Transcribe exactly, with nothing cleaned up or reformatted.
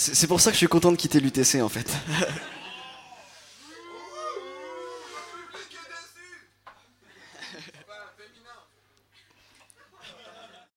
C'est c'est pour ça que je suis content de quitter l'U T C en fait.